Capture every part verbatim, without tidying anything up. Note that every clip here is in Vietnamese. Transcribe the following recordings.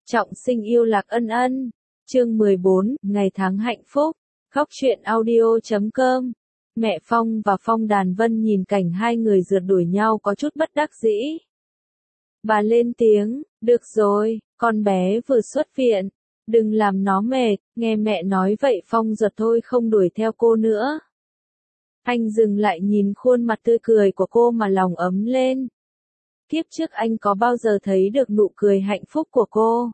Trọng sinh yêu Lạc Ân Ân. Chương mười bốn, ngày tháng hạnh phúc. Khóc chuyện audio chấm com. Mẹ Phong và Phong Đàn Vân nhìn cảnh hai người rượt đuổi nhau có chút bất đắc dĩ. Bà lên tiếng, được rồi, con bé vừa xuất viện, đừng làm nó mệt, nghe mẹ nói vậy Phong giật thôi không đuổi theo cô nữa. Anh dừng lại nhìn khuôn mặt tươi cười của cô mà lòng ấm lên. Kiếp trước anh có bao giờ thấy được nụ cười hạnh phúc của cô?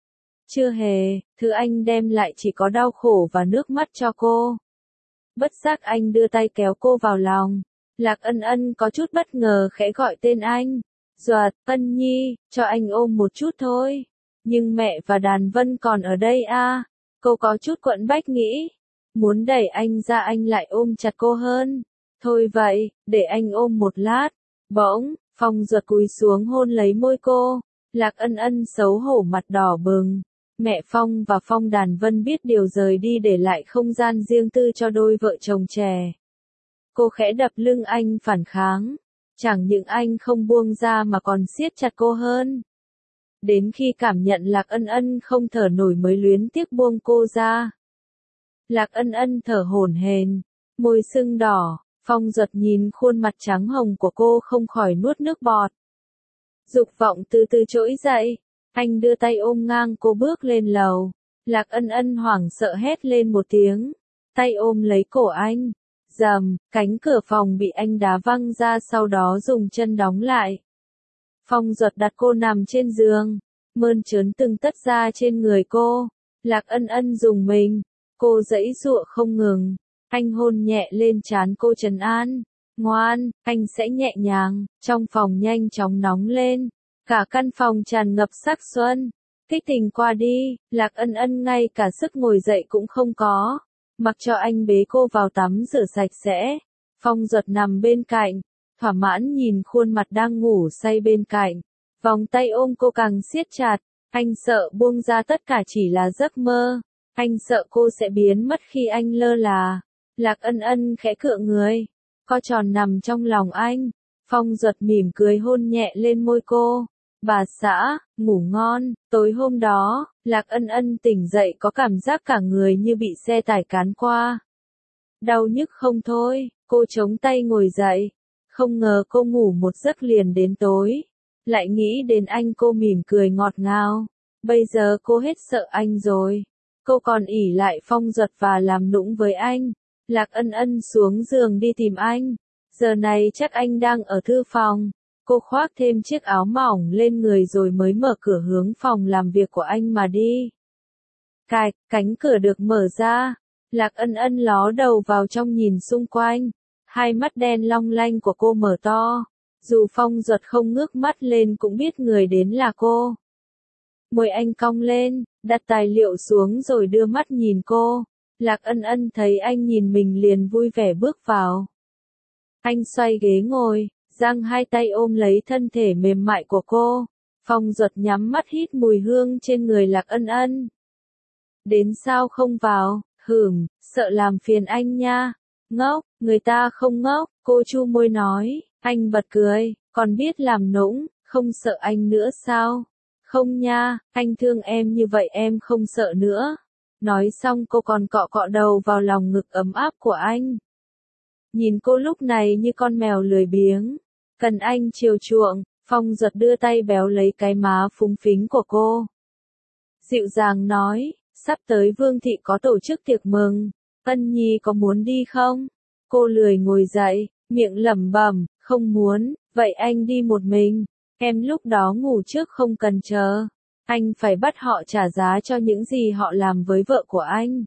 Chưa hề, thứ anh đem lại chỉ có đau khổ và nước mắt cho cô. Bất giác anh đưa tay kéo cô vào lòng. Lạc Ân Ân có chút bất ngờ khẽ gọi tên anh. Duật, Ân Nhi, cho anh ôm một chút thôi. Nhưng mẹ và Đàn Vân còn ở đây à? Cô có chút quẫn bách nghĩ. Muốn đẩy anh ra anh lại ôm chặt cô hơn. Thôi vậy, để anh ôm một lát. Bỗng, Phong Duật cúi xuống hôn lấy môi cô. Lạc Ân Ân xấu hổ mặt đỏ bừng. Mẹ Phong và Phong Đàn Vân biết điều rời đi để lại không gian riêng tư cho đôi vợ chồng trẻ. Cô khẽ đập lưng anh phản kháng. Chẳng những anh không buông ra mà còn siết chặt cô hơn. Đến khi cảm nhận Lạc Ân Ân không thở nổi mới luyến tiếc buông cô ra. Lạc Ân Ân thở hổn hển, môi sưng đỏ, Phong Duật nhìn khuôn mặt trắng hồng của cô không khỏi nuốt nước bọt. Dục vọng từ từ trỗi dậy, anh đưa tay ôm ngang cô bước lên lầu. Lạc Ân Ân hoảng sợ hét lên một tiếng, tay ôm lấy cổ anh. Rầm, cánh cửa phòng bị anh đá văng ra sau đó dùng chân đóng lại. Phong Duật đặt cô nằm trên giường, mơn trớn từng tất da trên người cô. Lạc Ân Ân rùng mình, cô giãy giụa không ngừng. Anh hôn nhẹ lên trán cô trấn an. Ngoan, anh sẽ nhẹ nhàng. Trong phòng nhanh chóng nóng lên. Cả căn phòng tràn ngập sắc xuân. Kích tình qua đi, Lạc Ân Ân ngay cả sức ngồi dậy cũng không có. Mặc cho anh bế cô vào tắm rửa sạch sẽ. Phong Duật nằm bên cạnh, thỏa mãn nhìn khuôn mặt đang ngủ say bên cạnh. Vòng tay ôm cô càng siết chặt. Anh sợ buông ra tất cả chỉ là giấc mơ. Anh sợ cô sẽ biến mất khi anh lơ là. Lạc Ân Ân khẽ cựa người, co tròn nằm trong lòng anh. Phong Duật mỉm cười hôn nhẹ lên môi cô. Bà xã, ngủ ngon. Tối hôm đó, Lạc Ân Ân tỉnh dậy có cảm giác cả người như bị xe tải cán qua. Đau nhức không thôi, cô chống tay ngồi dậy. Không ngờ cô ngủ một giấc liền đến tối. Lại nghĩ đến anh cô mỉm cười ngọt ngào. Bây giờ cô hết sợ anh rồi. Cô còn ỷ lại Phong Duật và làm nũng với anh. Lạc Ân Ân xuống giường đi tìm anh. Giờ này chắc anh đang ở thư phòng. Cô khoác thêm chiếc áo mỏng lên người rồi mới mở cửa hướng phòng làm việc của anh mà đi. Cạch, cánh cửa được mở ra. Lạc Ân Ân ló đầu vào trong nhìn xung quanh. Hai mắt đen long lanh của cô mở to. Dù Phong Duật không ngước mắt lên cũng biết người đến là cô. Môi anh cong lên, đặt tài liệu xuống rồi đưa mắt nhìn cô. Lạc Ân Ân thấy anh nhìn mình liền vui vẻ bước vào. Anh xoay ghế ngồi, giang hai tay ôm lấy thân thể mềm mại của cô. Phong Duật nhắm mắt hít mùi hương trên người Lạc Ân Ân. Đến sao không vào, hửm, sợ làm phiền anh nha. Ngốc, người ta không ngốc, cô chu môi nói. Anh bật cười, còn biết làm nũng, không sợ anh nữa sao? Không nha, anh thương em như vậy em không sợ nữa. Nói xong cô còn cọ cọ đầu vào lòng ngực ấm áp của anh. Nhìn cô lúc này như con mèo lười biếng. Cần anh chiều chuộng, Phong Duật đưa tay béo lấy cái má phúng phính của cô. Dịu dàng nói, sắp tới Vương thị có tổ chức tiệc mừng. Ân Nhi có muốn đi không? Cô lười ngồi dậy, miệng lẩm bẩm, không muốn, vậy anh đi một mình. Em lúc đó ngủ trước không cần chờ. Anh phải bắt họ trả giá cho những gì họ làm với vợ của anh.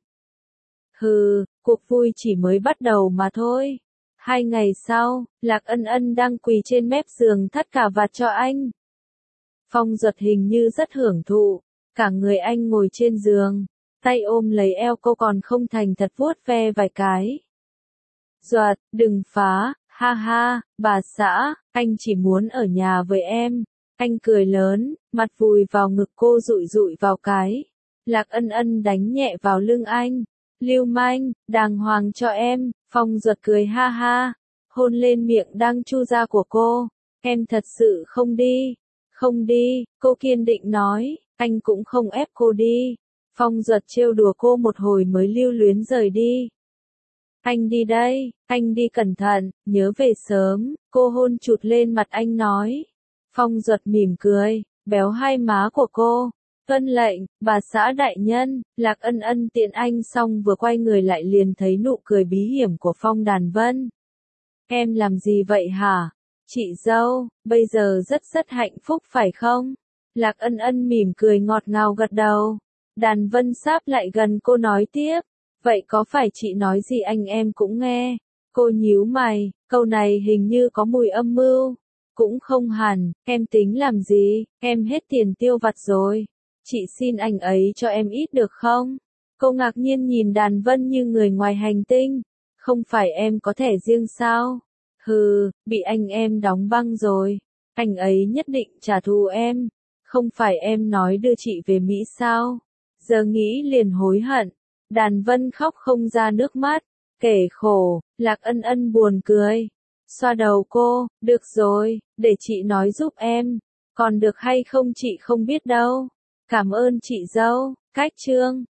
Hừ, cuộc vui chỉ mới bắt đầu mà thôi. Hai ngày sau, Lạc Ân Ân đang quỳ trên mép giường thắt cà vạt cho anh. Phong Duật hình như rất hưởng thụ. Cả người anh ngồi trên giường, tay ôm lấy eo cô còn không thành thật vuốt ve vài cái. Duật, đừng phá, ha ha, bà xã, anh chỉ muốn ở nhà với em. Anh cười lớn, mặt vùi vào ngực cô dụi dụi vào cái. Lạc Ân Ân đánh nhẹ vào lưng anh. Lưu manh, đàng hoàng cho em. Phong Duật cười ha ha, hôn lên miệng đang chu ra của cô. Em thật sự không đi. Không đi, cô kiên định nói. anh cũng không ép cô đi. Phong Duật trêu đùa cô một hồi mới lưu luyến rời đi. Anh đi đây, anh đi cẩn thận, nhớ về sớm, cô hôn chụt lên mặt anh nói. Phong Duật mỉm cười, béo hai má của cô. Tuân lệnh, bà xã đại nhân. Lạc Ân Ân tiện anh xong vừa quay người lại liền thấy nụ cười bí hiểm của Phong Đàn Vân. Em làm gì vậy hả? Chị dâu, bây giờ rất rất hạnh phúc phải không? Lạc Ân Ân mỉm cười ngọt ngào gật đầu. Đàn Vân sáp lại gần cô nói tiếp. Vậy có phải chị nói gì anh em cũng nghe? Cô nhíu mày, câu này hình như có mùi âm mưu. Cũng không hẳn, em tính làm gì, em hết tiền tiêu vặt rồi. Chị xin anh ấy cho em ít được không? Cô ngạc nhiên nhìn Đàn Vân như người ngoài hành tinh. Không phải em có thẻ riêng sao? Hừ, bị anh em đóng băng rồi. Anh ấy nhất định trả thù em. Không phải em nói đưa chị về Mỹ sao? Giờ nghĩ liền hối hận. Đàn Vân khóc không ra nước mắt. Kể khổ, Lạc Ân Ân buồn cười. Xoa đầu cô, được rồi, để chị nói giúp em. Còn được hay không chị không biết đâu. Cảm ơn chị dâu. Cách chương